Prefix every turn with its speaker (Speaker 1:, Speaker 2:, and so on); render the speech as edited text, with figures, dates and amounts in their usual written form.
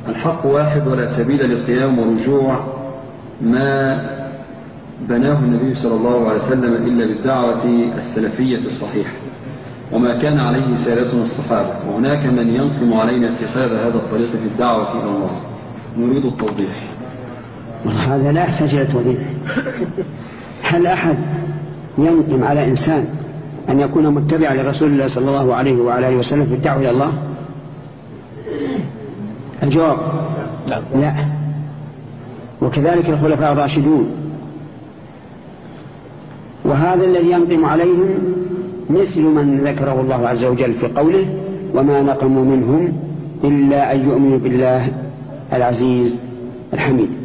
Speaker 1: الحق واحد ولا سبيل للقيام ورجوع ما بناه النبي صلى الله عليه وسلم إلا بالدعوة السلفية الصحيحة وما كان عليه سادتنا الصحابة، وهناك من ينقم علينا اتخاذ هذا الطريق في الدعوة إلى الله، نريد التوضيح.
Speaker 2: هذا لا يحتاج إلى توضيح. هل أحد ينقم على إنسان أن يكون متبعا لرسول الله صلى الله عليه وعلى آله وسلم في الدعوة إلى الله؟ الجواب لا. وكذلك الخلفاء الراشدون. وهذا الذي ينقم عليهم مثل من ذكره الله عز وجل في قوله وما نقموا منهم إلا أن يؤمنوا بالله العزيز الحميد.